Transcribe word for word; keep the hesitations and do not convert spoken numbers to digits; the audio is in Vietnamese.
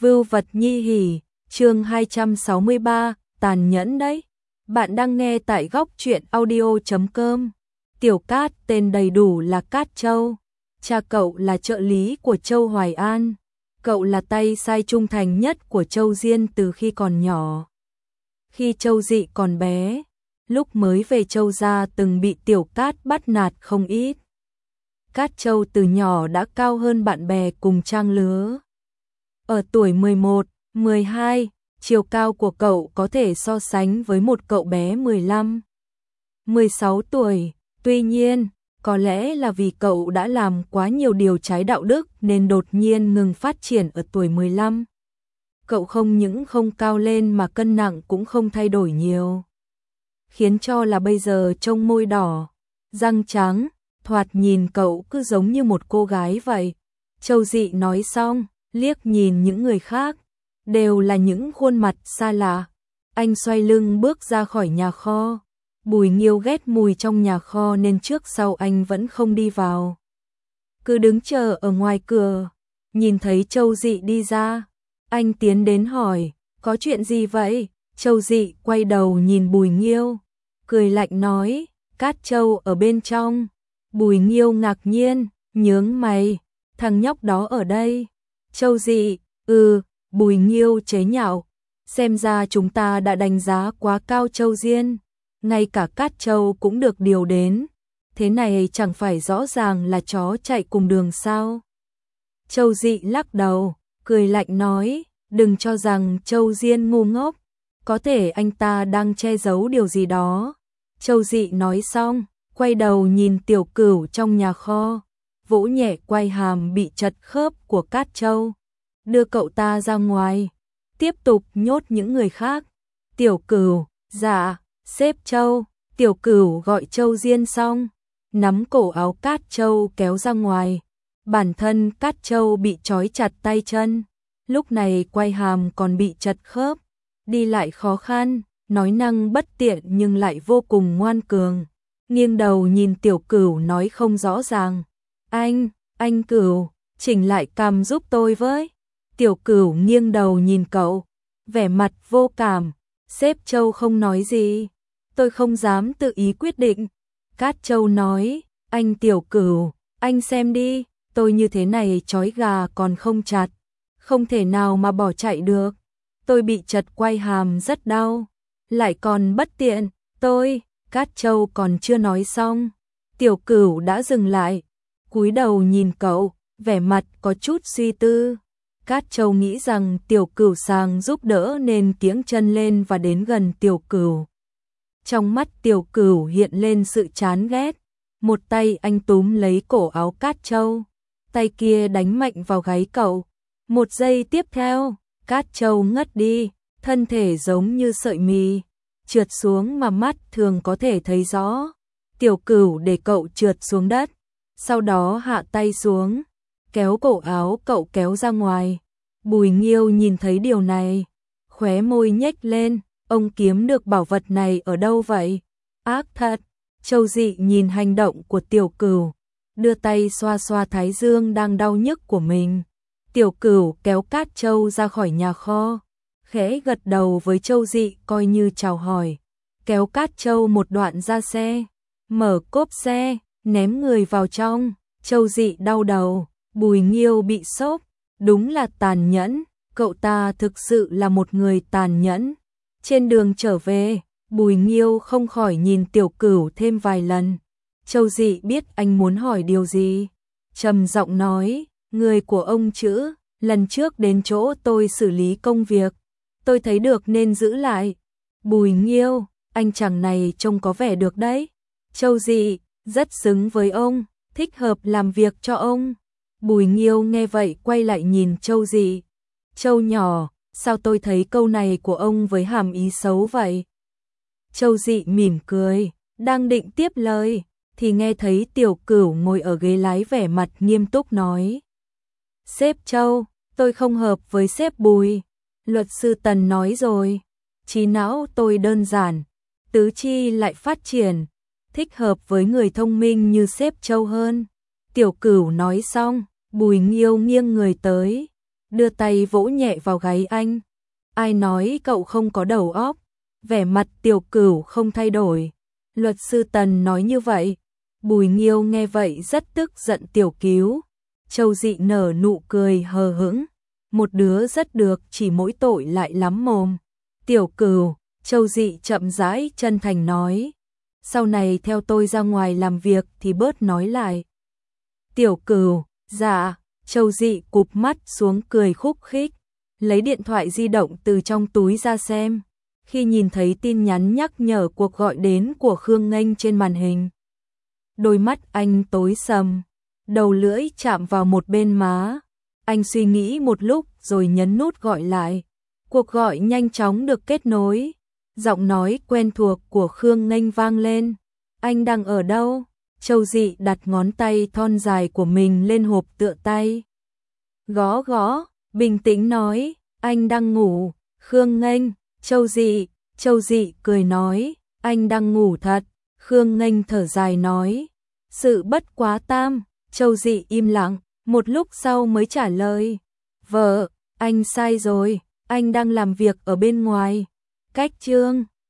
Vưu vật nhi hỉ, chương hai trăm sáu mươi ba, tàn nhẫn đấy. Bạn đang nghe tại góc truyện audio chấm com. Tiểu Cát tên đầy đủ là Cát Châu. Cha cậu là trợ lý của Châu Hoài An. Cậu là tay sai trung thành nhất của Châu Diên từ khi còn nhỏ. Khi Châu Dị còn bé, lúc mới về Châu gia từng bị Tiểu Cát bắt nạt không ít. Cát Châu từ nhỏ đã cao hơn bạn bè cùng trang lứa. Ở tuổi mười một, mười hai, chiều cao của cậu có thể so sánh với một cậu bé mười lăm, mười sáu tuổi. Tuy nhiên, có lẽ là vì cậu đã làm quá nhiều điều trái đạo đức nên đột nhiên ngừng phát triển ở tuổi mười lăm. Cậu không những không cao lên mà cân nặng cũng không thay đổi nhiều. Khiến cho là bây giờ trông môi đỏ, răng trắng, thoạt nhìn cậu cứ giống như một cô gái vậy. Châu Dị nói xong, liếc nhìn những người khác, đều là những khuôn mặt xa lạ. Anh xoay lưng bước ra khỏi nhà kho. Bùi Nghiêu ghét mùi trong nhà kho nên trước sau anh vẫn không đi vào. Cứ đứng chờ ở ngoài cửa, nhìn thấy Châu Dị đi ra. Anh tiến đến hỏi, có chuyện gì vậy? Châu Dị quay đầu nhìn Bùi Nghiêu, cười lạnh nói, Cát Châu ở bên trong. Bùi Nghiêu ngạc nhiên, nhướng mày, thằng nhóc đó ở đây. Châu Dị, ừ, Bùi Nghiêu chế nhạo, xem ra chúng ta đã đánh giá quá cao Châu Diên, ngay cả Cát Châu cũng được điều đến, thế này chẳng phải rõ ràng là chó chạy cùng đường sao? Châu Dị lắc đầu, cười lạnh nói, đừng cho rằng Châu Diên ngu ngốc, có thể anh ta đang che giấu điều gì đó. Châu Dị nói xong, quay đầu nhìn Tiểu Cửu trong nhà kho, vỗ nhẹ quai hàm bị chật khớp của Cát Châu, đưa cậu ta ra ngoài, tiếp tục nhốt những người khác. Tiểu Cửu, dạ, sếp Châu. Tiểu Cửu gọi Châu Diên xong, nắm cổ áo Cát Châu kéo ra ngoài. Bản thân Cát Châu bị trói chặt tay chân, lúc này quai hàm còn bị chật khớp, đi lại khó khăn, nói năng bất tiện nhưng lại vô cùng ngoan cường. Nghiêng đầu nhìn Tiểu Cửu nói không rõ ràng, anh, anh Cửu, chỉnh lại cằm giúp tôi với. Tiểu Cửu nghiêng đầu nhìn cậu, vẻ mặt vô cảm. Sếp Châu không nói gì, tôi không dám tự ý quyết định. Cát Châu nói, anh Tiểu Cửu, anh xem đi, tôi như thế này trói gà còn không chặt, không thể nào mà bỏ chạy được. Tôi bị chật quai hàm rất đau, lại còn bất tiện, tôi. Cát Châu còn chưa nói xong, Tiểu Cửu đã dừng lại, cúi đầu nhìn cậu, vẻ mặt có chút suy tư. Cát Châu nghĩ rằng Tiểu Cửu sang giúp đỡ nên kiễng chân lên và đến gần Tiểu Cửu. Trong mắt Tiểu Cửu hiện lên sự chán ghét, một tay anh túm lấy cổ áo Cát Châu, tay kia đánh mạnh vào gáy cậu. Một giây tiếp theo, Cát Châu ngất đi, thân thể giống như sợi mì, trượt xuống mà mắt thường có thể thấy rõ. Tiểu Cửu để cậu trượt xuống đất, sau đó hạ tay xuống, kéo cổ áo cậu kéo ra ngoài. Bùi Nghiêu nhìn thấy điều này, khóe môi nhếch lên, ông kiếm được bảo vật này ở đâu vậy? Ác thật. Châu Dị nhìn hành động của Tiểu Cửu, đưa tay xoa xoa thái dương đang đau nhức của mình. Tiểu Cửu kéo Cát Châu ra khỏi nhà kho, khẽ gật đầu với Châu Dị coi như chào hỏi, kéo Cát Châu một đoạn ra xe, mở cốp xe, ném người vào trong. Châu Dị đau đầu, Bùi Nghiêu bị sốc, đúng là tàn nhẫn, cậu ta thực sự là một người tàn nhẫn. Trên đường trở về, Bùi Nghiêu không khỏi nhìn Tiểu Cửu thêm vài lần. Châu Dị biết anh muốn hỏi điều gì, trầm giọng nói, người của ông chữ, lần trước đến chỗ tôi xử lý công việc, tôi thấy được nên giữ lại. Bùi Nghiêu, anh chàng này trông có vẻ được đấy. Châu Dị, rất xứng với ông, thích hợp làm việc cho ông. Bùi Nghiêu nghe vậy quay lại nhìn Châu Dị. Châu nhỏ, sao tôi thấy câu này của ông với hàm ý xấu vậy? Châu Dị mỉm cười, đang định tiếp lời, thì nghe thấy Tiểu Cửu ngồi ở ghế lái vẻ mặt nghiêm túc nói. Sếp Châu, tôi không hợp với sếp Bùi. Luật sư Tần nói rồi, trí não tôi đơn giản, tứ chi lại phát triển, thích hợp với người thông minh như sếp Châu hơn. Tiểu Cửu nói xong, Bùi Nghiêu nghiêng người tới, đưa tay vỗ nhẹ vào gáy anh. Ai nói cậu không có đầu óc? Vẻ mặt Tiểu Cửu không thay đổi. Luật sư Tần nói như vậy. Bùi Nghiêu nghe vậy rất tức giận. Tiểu Cứu. Châu Dị nở nụ cười hờ hững. Một đứa rất được, chỉ mỗi tội lại lắm mồm. Tiểu Cửu, Châu Dị chậm rãi chân thành nói. Sau này theo tôi ra ngoài làm việc thì bớt nói lại. Tiểu Cửu, dạ. Châu Dị cụp mắt xuống cười khúc khích. Lấy điện thoại di động từ trong túi ra xem. Khi nhìn thấy tin nhắn nhắc nhở cuộc gọi đến của Khương Nghênh trên màn hình, đôi mắt anh tối sầm, đầu lưỡi chạm vào một bên má. Anh suy nghĩ một lúc rồi nhấn nút gọi lại. Cuộc gọi nhanh chóng được kết nối. Giọng nói quen thuộc của Khương Nghênh vang lên. Anh đang ở đâu? Châu Dị đặt ngón tay thon dài của mình lên hộp tựa tay. Gõ gõ, bình tĩnh nói, anh đang ngủ. Khương Nghênh, Châu Dị, Châu Dị cười nói, anh đang ngủ thật. Khương Nghênh thở dài nói, sự bất quá tam. Châu Dị im lặng, một lúc sau mới trả lời, vợ, anh sai rồi, anh đang làm việc ở bên ngoài. Cách chương